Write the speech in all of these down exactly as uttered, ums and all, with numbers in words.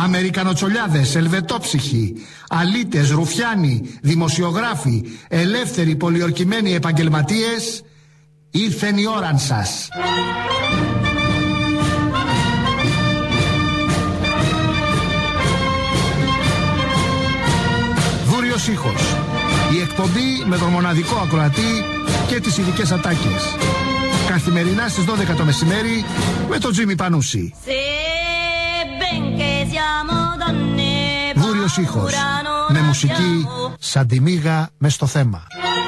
Αμερικανοτσολιάδες, ελβετόψυχοι, αλήτες, ρουφιάνοι, δημοσιογράφοι, ελεύθεροι πολιορκημένοι επαγγελματίες, ήρθεν η ώραν σας. Βούριος ήχος. Η εκπομπή με τον μοναδικό ακροατή και τις ειδικές ατάκες. Καθημερινά στις δώδεκα το μεσημέρι με τον Τζίμι Πανούση. Βούριος ήχος. Με μουσική σαν τη μύγα μες στο θέμα.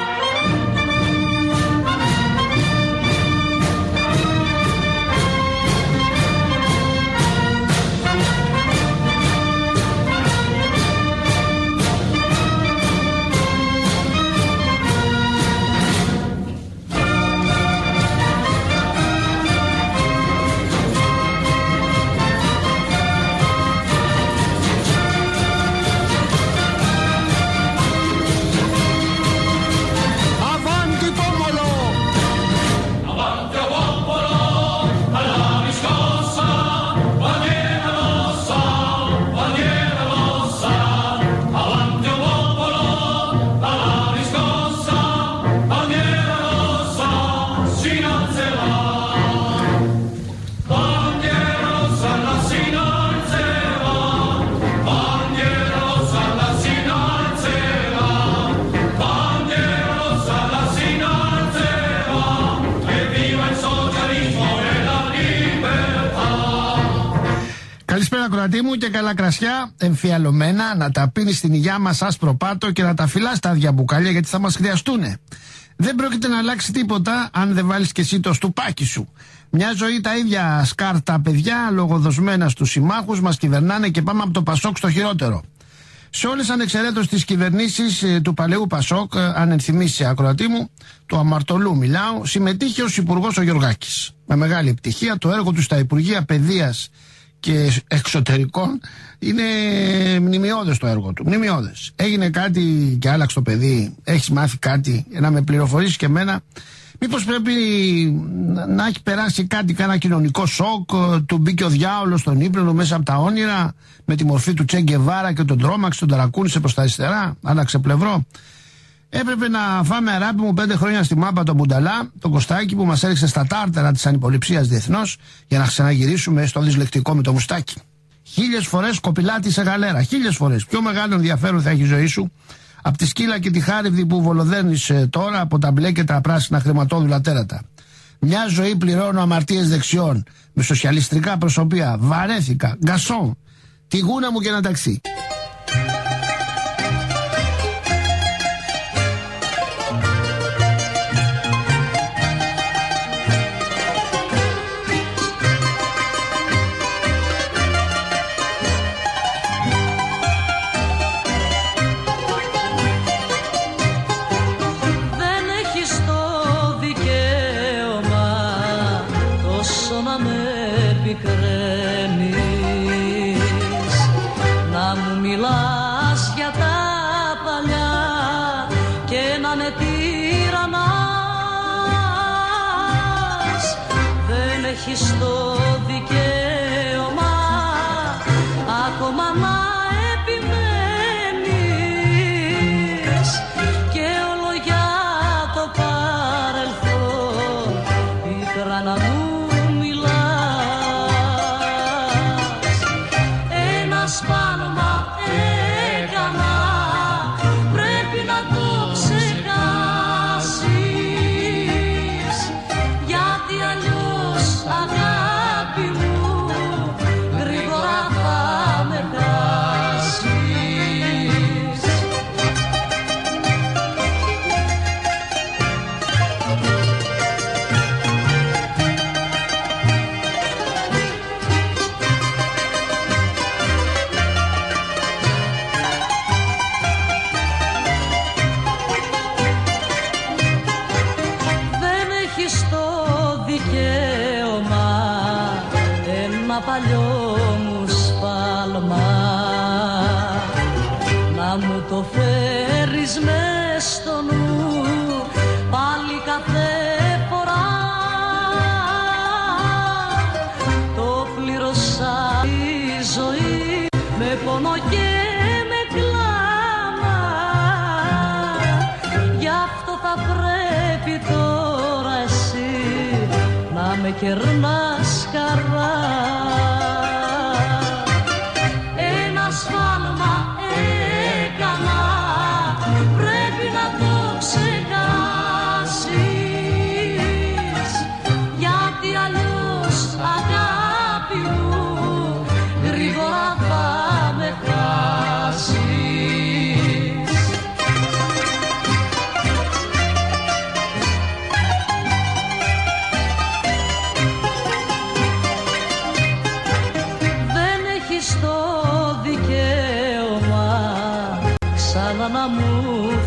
Μου και καλά κρασιά εμφιαλωμένα, να τα πίνει στην υγειά μας άσπρο πάτο και να τα φυλάς τα άδεια μπουκάλια, γιατί θα μας χρειαστούνε. Δεν πρόκειται να αλλάξει τίποτα αν δεν βάλεις και εσύ το στουπάκι σου. Μια ζωή τα ίδια σκάρτα παιδιά, λογοδοσμένα στους συμμάχους, μας κυβερνάνε και πάμε από το Πασόκ στο χειρότερο. Σε όλες ανεξαιρέτως τις κυβερνήσεις ε, του παλαιού Πασόκ, ε, αν ενθυμίσει ακροατή μου, του αμαρτωλού μιλάω, συμμετείχε ως υπουργός ο Γιωργάκης. Με μεγάλη επιτυχία το έργο του στα Υπουργεία Παιδείας και Εξωτερικών είναι μνημειώδες το έργο του. Μνημειώδες. Έγινε κάτι και άλλαξε το παιδί. Έχεις μάθει κάτι, να με πληροφορήσεις και εμένα. Μήπως πρέπει να έχει περάσει κάτι, κάνα κοινωνικό σοκ, του μπήκε ο διάολος στον ύπνο μέσα από τα όνειρα, με τη μορφή του Τσε Γκεβάρα και τον τρόμαξε, τον ταρακούνησε προς τα αριστερά, άλλαξε πλευρό. Έπρεπε να φάμε, αγάπη μου, πέντε χρόνια στη μάπα τον Μπουνταλά, τον Κωστάκη που μας έριξε στα τάρταρα της ανυποληψίας διεθνώς, για να ξαναγυρίσουμε στο δυσλεκτικό με το μουστάκι. Χίλιες φορές κοπηλάτη σε γαλέρα, χίλιες φορές. Πιο μεγάλο ενδιαφέρον θα έχει η ζωή σου από τη σκύλα και τη χάριβδη που βολοδέρνεις τώρα από τα μπλε και τα πράσινα χρηματόδουλα τέρατα. Μια ζωή πληρώνω αμαρτίες δεξιών, με σοσιαλιστικά προσωπία. Βαρέθηκα, γκασόν, τη γούνα μου και ένα ταξί. το φέρεις μες στο νου πάλι κάθε φορά. Το πλήρωσα η ζωή με πόνο και με κλάμα. Γι' αυτό θα πρέπει τώρα εσύ να με κερνάς χαρά. Ένα σφάλμα έκανα, πρέπει να το ξεχάσεις, γιατί αλλιώς αγάπη μου γρήγορα θα με χάσεις. Δεν έχεις το δικαίωμα ξανά να μου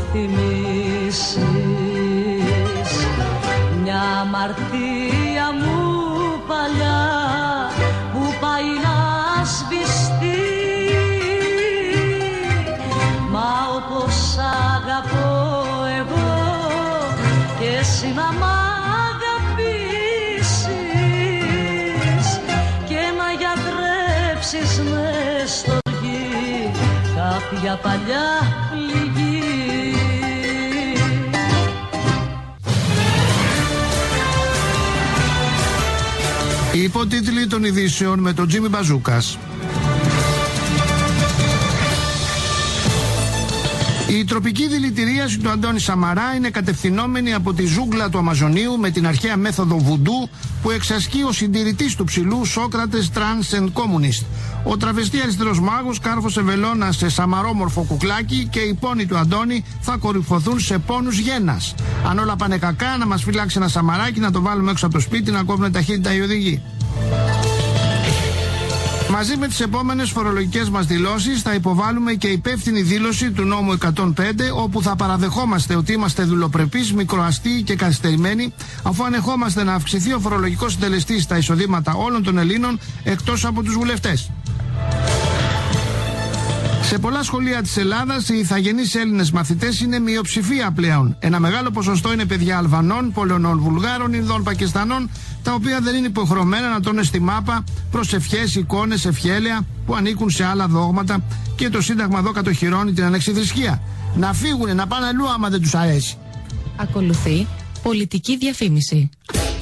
θυμίσεις μια αμαρτία μου παλιά που πάει να σβηστεί. Μα όπως αγαπώ εγώ και εσύ να μ' αγαπήσεις και να γιατρέψεις μες στο γη κάποια παλιά πληγή. Οι υποτίτλοι των ειδήσεων με τον Τζίμι Μπαζούκας. Η τροπική δηλητηρίαση του Αντώνη Σαμαρά είναι κατευθυνόμενη από τη ζούγκλα του Αμαζονίου με την αρχαία μέθοδο βουντού που εξασκεί ο συντηρητής του ψηλού Σόκρατες Trans and Communist. Ο τραβεστή αριστερός μάγος κάρφωσε βελόνα σε σαμαρόμορφο κουκλάκι και οι πόνοι του Αντώνη θα κορυφωθούν σε πόνους γένας. Αν όλα πάνε κακά, να μας φυλάξει ένα σαμαράκι, να το βάλουμε έξω από το σπίτι, να κόβουν ταχύτητα οι οδηγοί. Μαζί με τις επόμενες φορολογικές μας δηλώσεις θα υποβάλουμε και υπεύθυνη δήλωση του νόμου εκατόν πέντε, όπου θα παραδεχόμαστε ότι είμαστε δουλοπρεπείς, μικροαστοί και καθυστερημένοι, αφού ανεχόμαστε να αυξηθεί ο φορολογικός συντελεστής στα εισοδήματα όλων των Ελλήνων εκτός από τους βουλευτές. Σε πολλά σχολεία της Ελλάδας οι ηθαγενείς Έλληνες μαθητές είναι μειοψηφία πλέον. Ένα μεγάλο ποσοστό είναι παιδιά Αλβανών, Πολωνών, Βουλγάρων, Ινδών, Πακιστανών, τα οποία δεν είναι υποχρεωμένα να τρώνε στη μάπα προσευχές, εικόνες, ευχέλαια που ανήκουν σε άλλα δόγματα και το Σύνταγμα εδώ κατοχυρώνει την ανεξιθρησκεία. Να φύγουνε, να πάνε αλλού άμα δεν τους αρέσει. Ακολουθεί πολιτική διαφήμιση.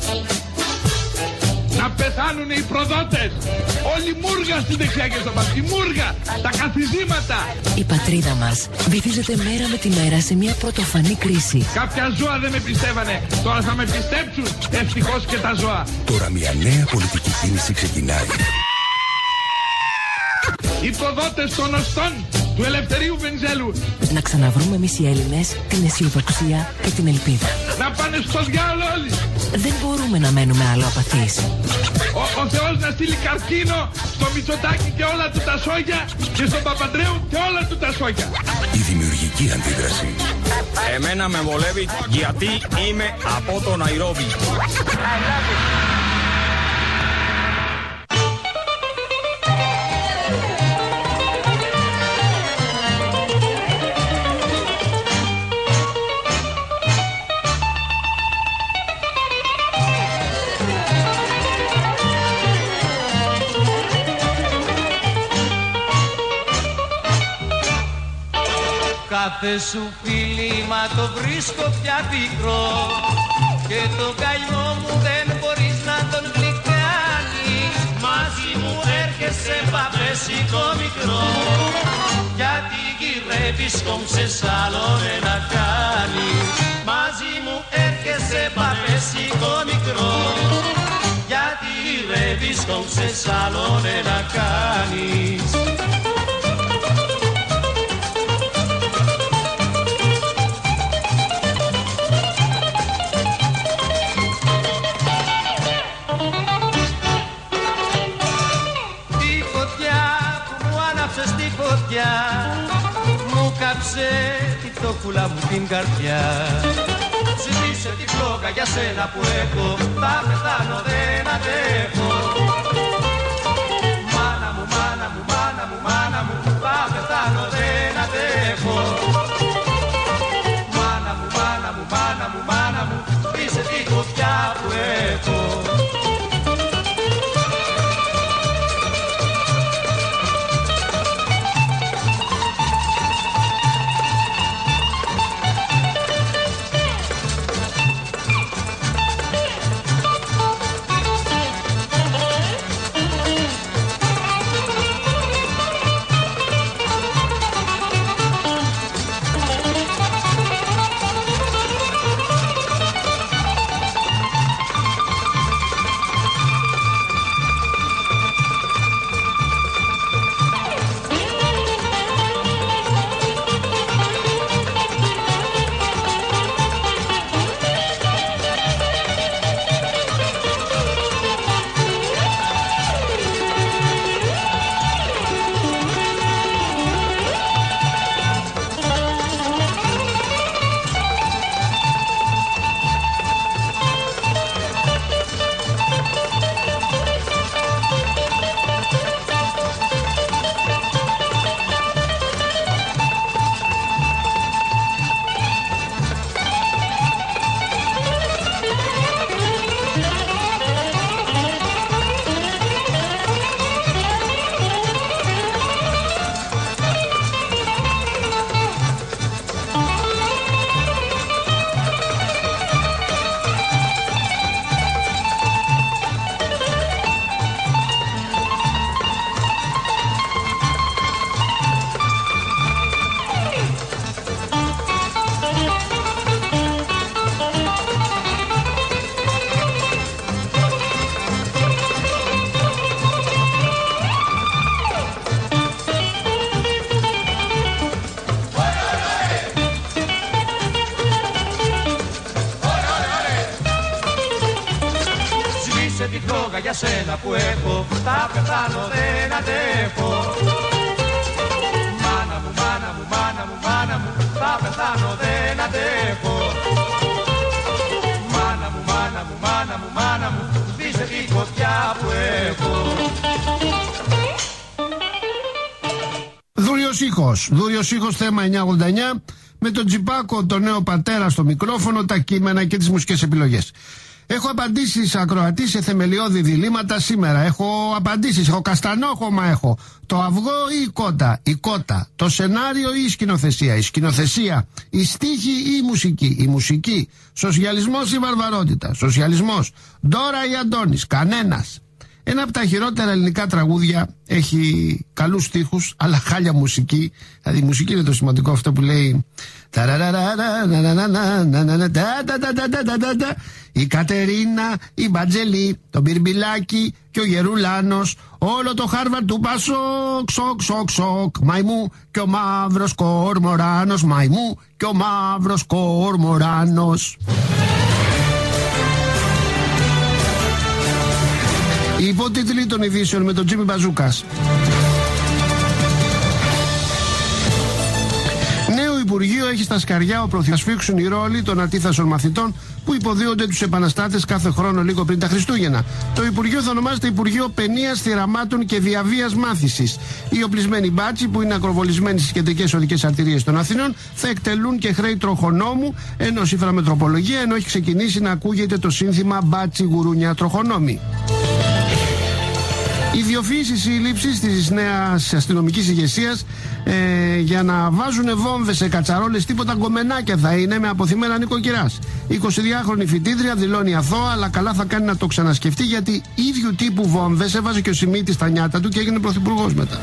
Να πεθάνουν οι προδότες. Όλη μούργα στην δεξιά και στο πάση. Μούργα, τα καθιδήματα. Η πατρίδα μας βυθίζεται μέρα με τη μέρα σε μια πρωτοφανή κρίση. Κάποια ζώα δεν με πιστεύανε. Τώρα θα με πιστέψουν. Ευτυχώς και τα ζώα. Τώρα μια νέα πολιτική κίνηση ξεκινάει. Οι προδότες των οστών του Ελευθερίου Βενιζέλου. Να ξαναβρούμε εμείς οι Έλληνες την αισιοδοξία και την ελπίδα. Να πάνε στο διάολο όλοι. Δεν μπορούμε να μένουμε άλλο απαθείς. Ο, ο Θεός να στείλει καρκίνο στο Μητσοτάκη και όλα του τα σόγια και στον Παπαντρέου και όλα του τα σόγια. Η δημιουργική αντίδραση. Εμένα με βολεύει γιατί είμαι από το Ναϊρόμπι. Κάθε σου φίλημα το βρίσκω πια πικρό και το καημό μου δεν μπορείς να τον γλυκάνεις. Μαζί μου έρχεσαι παπέσικο μικρό, γιατί γυρεύεις κόμψες άλλον να κάνεις. Μαζί μου έρχεσαι παπέσικο μικρό, γιατί γυρεύεις κόμψες άλλον να κάνεις. Μου κάψε τη φτωχούλα μου την καρδιά. Ζήτησε τη φλόγα για σένα που έχω, θα πεθάνω δεν αντέχω. Μάνα μου, μάνα μου, μάνα μου, μάνα μου, θα πεθάνω δεν αντέχω. Μάνα μου, μάνα μου, μάνα μου, μάνα μου, είσαι τη φωτιά που έχω. για σένα που έχω, θα πεθάνω δεν αντέχω. Μάνα μου, μάνα μου, μάνα μου, μάνα μου, θα πεθάνω δεν αντέχω. Μάνα μου, μάνα μου, μάνα μου, μάνα μου, σβήσε τη φωτιά που έχω. Δούριος ήχος, Δούριος ήχος, θέμα εννιακόσια ογδόντα εννιά, με τον Τζιπάκο, τον νέο πατέρα στο μικρόφωνο, τα κείμενα και τις μουσικές επιλογές. Έχω απαντήσεις ακροατή σε θεμελιώδη διλήμματα σήμερα. Έχω απαντήσεις, έχω καστανόχωμα έχω. Το αυγό ή η κότα, η κότα. Το σενάριο ή η σκηνοθεσία, η σκηνοθεσία. Η στίχη ή η μουσική, η μουσική. Σοσιαλισμός ή βαρβαρότητα, σοσιαλισμός. Ντόρα ή Αντώνης, κανένας. Ένα από τα χειρότερα ελληνικά τραγούδια, έχει καλούς στίχους, αλλά χάλια μουσική. Δηλαδή η μουσική είναι το σημαντικό, αυτό που λέει η Κατερίνα, η Μπατζελή, το Μπιρμπιλάκι και ο Γερουλάνος, όλο το Χάρβαρντ του Πασόκ, σοκ, σοκ, σοκ, μαϊμού και ο μαύρος κορμοράνος, μαϊμού και ο μαύρος κορμοράνος. Οι υπότιτλοι των ειδήσεων με τον Τζίμι Μπαζούκας. Νέο Υπουργείο έχει στα σκαριά ο Πρωθυπουργός. Θα σφίξουν οι ρόλοι των ατίθασων μαθητών που υποδίονται τους επαναστάτες κάθε χρόνο λίγο πριν τα Χριστούγεννα. Το Υπουργείο θα ονομάζεται Υπουργείο Παινίας, Θυραμάτων και Διαβίας Μάθησης. Οι οπλισμένοι μπάτσοι που είναι ακροβολισμένοι στις κεντρικές οδικές αρτηρίες των Αθηνών θα εκτελούν και χρέη τροχονόμου, ενώ σύμφωνα με τροπολογία, ενώ έχει ξεκινήσει να ακούγεται το σύνθημα μπάτσι γουρούνια τροχονόμοι. Ιδιοφύηση σύλληψη της νέας αστυνομικής ηγεσίας ε, για να βάζουν βόμβες σε κατσαρόλες, τίποτα γκομενάκια θα είναι, με αποθυμένα νοικοκυράς. εικοσιδυάχρονη φοιτήτρια δηλώνει αθώα, αλλά καλά θα κάνει να το ξανασκεφτεί, γιατί ίδιου τύπου βόμβες έβαζε και ο Σιμίτης στα νιάτα του και έγινε πρωθυπουργός μετά.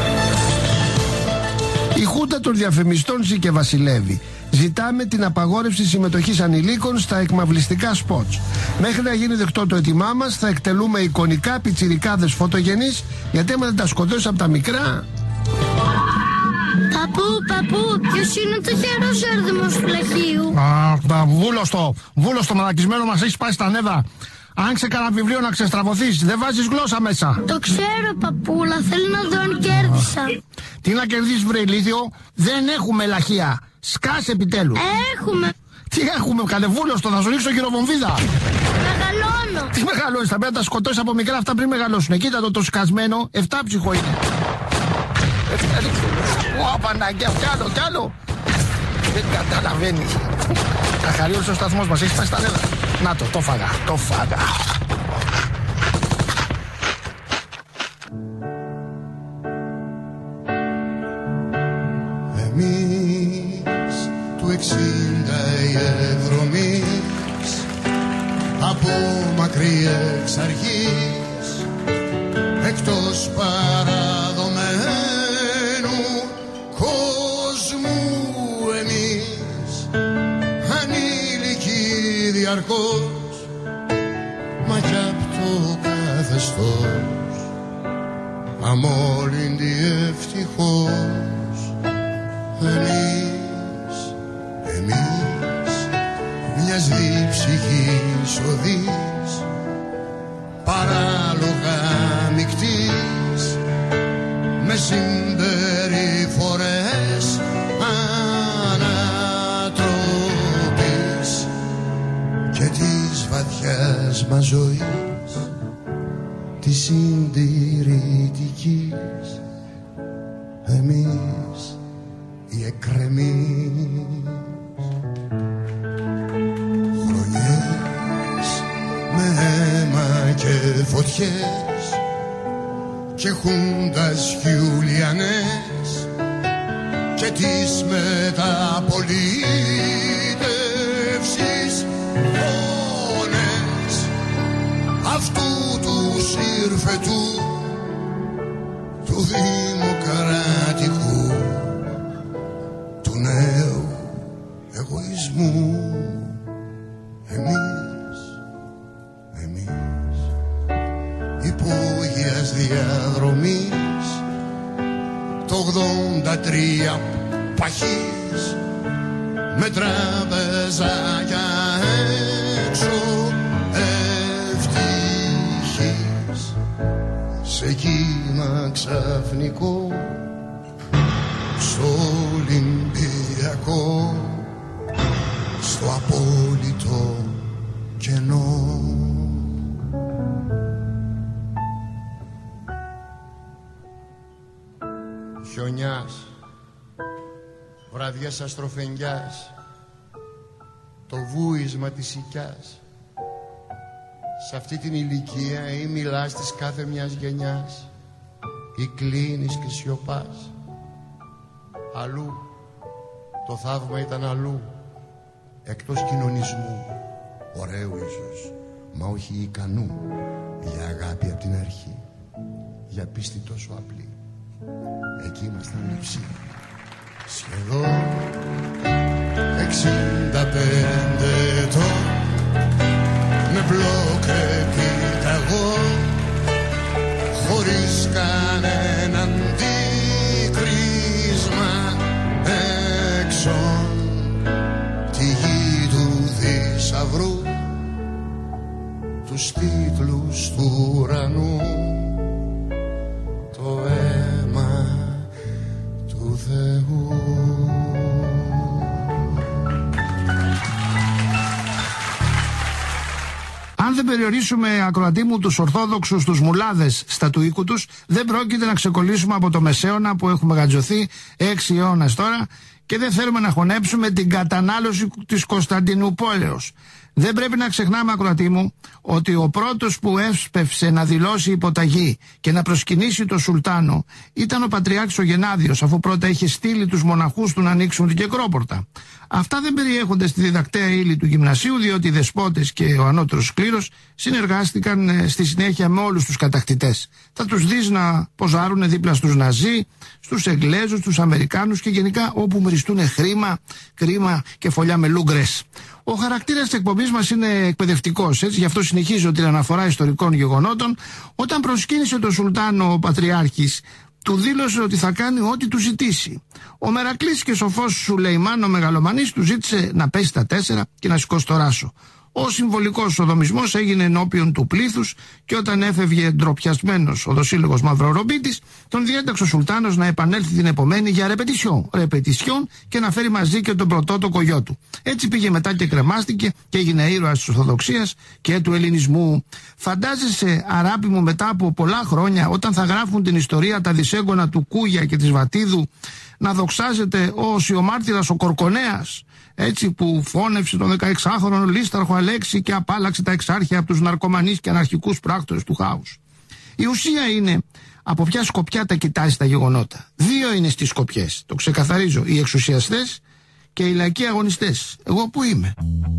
Η χούντα των διαφημιστών ζει και βασιλεύει. Ζητάμε την απαγόρευση συμμετοχής ανηλίκων στα εκμαυλιστικά σποτς. Μέχρι να γίνει δεκτό το έτοιμά μας, θα εκτελούμε εικονικά πιτσιρικάδες φωτογενείς, γιατί άμα δεν τα σκοτώσεις από τα μικρά. Παππού, παππού, ποιος είναι το τυχερός έρδημος του λαχείου? Α, βούλωστο, βούλωστο μαλακισμένο, μας έχει πάει στα νεύρα. Άνοιξε κανένα βιβλίο να ξεστραβωθείς, δεν βάζεις γλώσσα μέσα. Το ξέρω, παππούλα, θέλω να δω αν κέρδισα. Τι να κερδίσεις, βρε ηλίθιο, δεν έχουμε λαχεία. Σκάσε επιτέλους. Έχουμε. Τι έχουμε, καλεβούλωστο, θα σου ρίξω χειροβομβίδα. Μεγαλώνω. Τι μεγαλώνεις, θα πρέπει να τα σκοτώσεις από μικρά αυτά πριν μεγαλώσουν. Κοίτα το το σκασμένο, εφτάψυχο είναι. Ω, Παναγιά, κι άλλο, κι άλλο. Δεν καταλαβαίνεις. Αχαρίωσε ο σταθμός μας, έχει πάει στα νεύρα. Να το, το φάγα, το φάγα. Εμείς του εξήντα οι ευρωμείς, από μακρύ εξ αρχής, εκτός παραδομένου κόσμου εμείς, ανήλικοι διαρκώς, μα κι απ' το καθεστώς αμόλυντοι ευτυχώς. Εμείς, εμείς, μιας διψυχής οδής, παράλογα μικτής, με συμπεριφορές ανατροπής και της βαθιάς μας ζωής, της συντηρητικής. Εμείς οι εκκρεμείς, χρονιές με αίμα και φωτιές και χούντας χιουλιανές και της μεταπολίτευσης φωνές αυτού του σύρφετου του δημοκρατικού, του νέου εγωισμού. Εμείς, εμείς, υπόγειας διαδρομής, το ογδόντα τρία παχής, με τραπεζάκια έξω ευτυχής. σε κύμα ξαφνικό, στο Ολυμπιακό, στο απόλυτο κενό. Χιονιάς, βραδιές αστροφενιάς, το βούισμα της οικιάς. Σ' αυτή την ηλικία ή μιλάς της κάθε μιας γενιάς ή κλείνεις και σιωπάς. Αλλού, το θαύμα ήταν αλλού, εκτός κοινωνισμού, ωραίου ίσως, μα όχι ικανού, για αγάπη απ' την αρχή, για πίστη τόσο απλή. Εκεί ήμασταν λειψοί, σχεδόν εξήντα πέντε ετών, με μπλοκ επιταγό, χωρίς κανέναν αντίκρισμα έξω τη γη του θησαυρού, τους τίτλους του ουρανού, το αίμα του Θεού. Αν δεν περιορίσουμε, ακροατή μου, τους Ορθόδοξους, τους μουλάδες στα του οίκου τους, δεν πρόκειται να ξεκολλήσουμε από το Μεσαίωνα που έχουμε γατζωθεί έξι αιώνες τώρα και δεν θέλουμε να χωνέψουμε την κατανάλωση της Κωνσταντινούπολεως. Δεν πρέπει να ξεχνάμε, ακροατή μου, ότι ο πρώτος που έσπευσε να δηλώσει υποταγή και να προσκυνήσει το Σουλτάνο ήταν ο Πατριάρχης ο Γενάδιος, αφού πρώτα είχε στείλει τους μοναχούς του να ανοίξουν την Κεκρόπορτα. Αυτά δεν περιέχονται στη διδακτέα ύλη του γυμνασίου, διότι οι δεσπότες και ο ανώτερος κλήρος συνεργάστηκαν στη συνέχεια με όλους τους κατακτητές. Θα τους δεις να ποζάρουν δίπλα στους Ναζί, στους Εγγλέζους, στους Αμερικάνους και γενικά όπου μυριστούν χρήμα, κρίμα και φωλιά με λούγκρες. Ο χαρακτήρας της εκπομπής μας είναι εκπαιδευτικός, έτσι, γι' αυτό συνεχίζω την αναφορά ιστορικών γεγονότων. Όταν προσκύνησε το Σουλτάνο ο Πατριάρχης, του δήλωσε ότι θα κάνει ό,τι του ζητήσει. Ο Μερακλής και σοφός Σουλεϊμάν ο Μεγαλομανής του ζήτησε να πέσει τα τέσσερα και να σηκώσει το ράσο. Ο συμβολικός οδομισμός έγινε ενώπιον του πλήθους και όταν έφευγε ντροπιασμένος ο δοσύλλογος Μαυρορομπίτης, τον διέταξε ο Σουλτάνος να επανέλθει την επομένη για ρεπετησιόν, ρεπετησιόν και να φέρει μαζί και τον πρωτότοκο γιο του. Έτσι πήγε μετά και κρεμάστηκε και έγινε ήρωας της Ορθοδοξίας και του Ελληνισμού. Φαντάζεσαι, αράπη μου, μετά από πολλά χρόνια, όταν θα γράφουν την ιστορία τα δυσέγγωνα του Κούγια και της Βατίδου, να δοξάζεται ο Οσιομάρτυρας ο Κορκονέας, έτσι, που φώνευσε τον δεκαεξάχρονο Λίσταρχο Αλέξη και απάλαξε τα εξάρχεια από τους ναρκωμανείς και αναρχικούς πράκτορες του χάους. Η ουσία είναι από ποια σκοπιά τα κοιτάζει τα γεγονότα. Δύο είναι στις σκοπιές. Το ξεκαθαρίζω. Οι εξουσιαστές και οι λαϊκοί αγωνιστές. Εγώ που είμαι?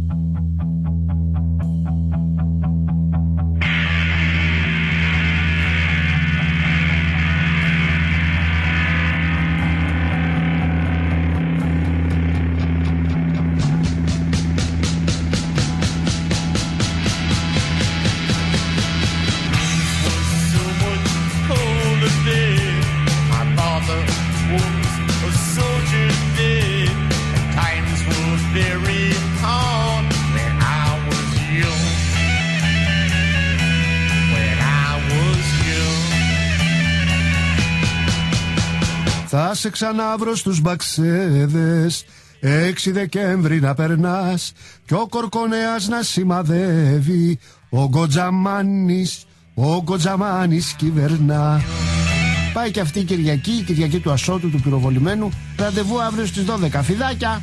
Θα σε ξαναβρω στους Μπαξέδες, έξι Δεκέμβρη να περνάς κι ο Κορκονέας να σημαδεύει, ο Γκοτζαμάνης, ο Γκοτζαμάνης κυβερνά. Πάει και αυτή η Κυριακή, η Κυριακή του Ασώτου του πυροβολημένου. Ραντεβού αύριο στις δώδεκα. Φιδάκια!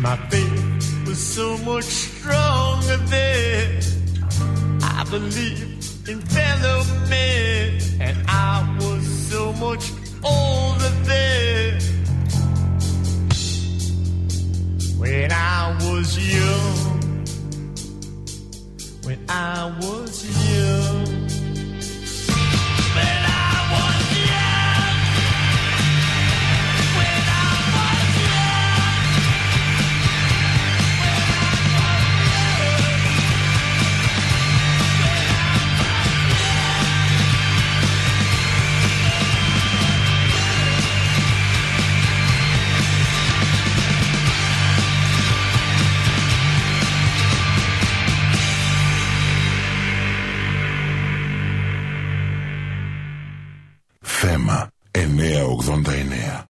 My faith was so much stronger then. I believed in fellow men, and I was so much older then. When I was young, when I was young, when I was young, when I was young, when I Θέμα εννιακόσια ογδόντα εννέα.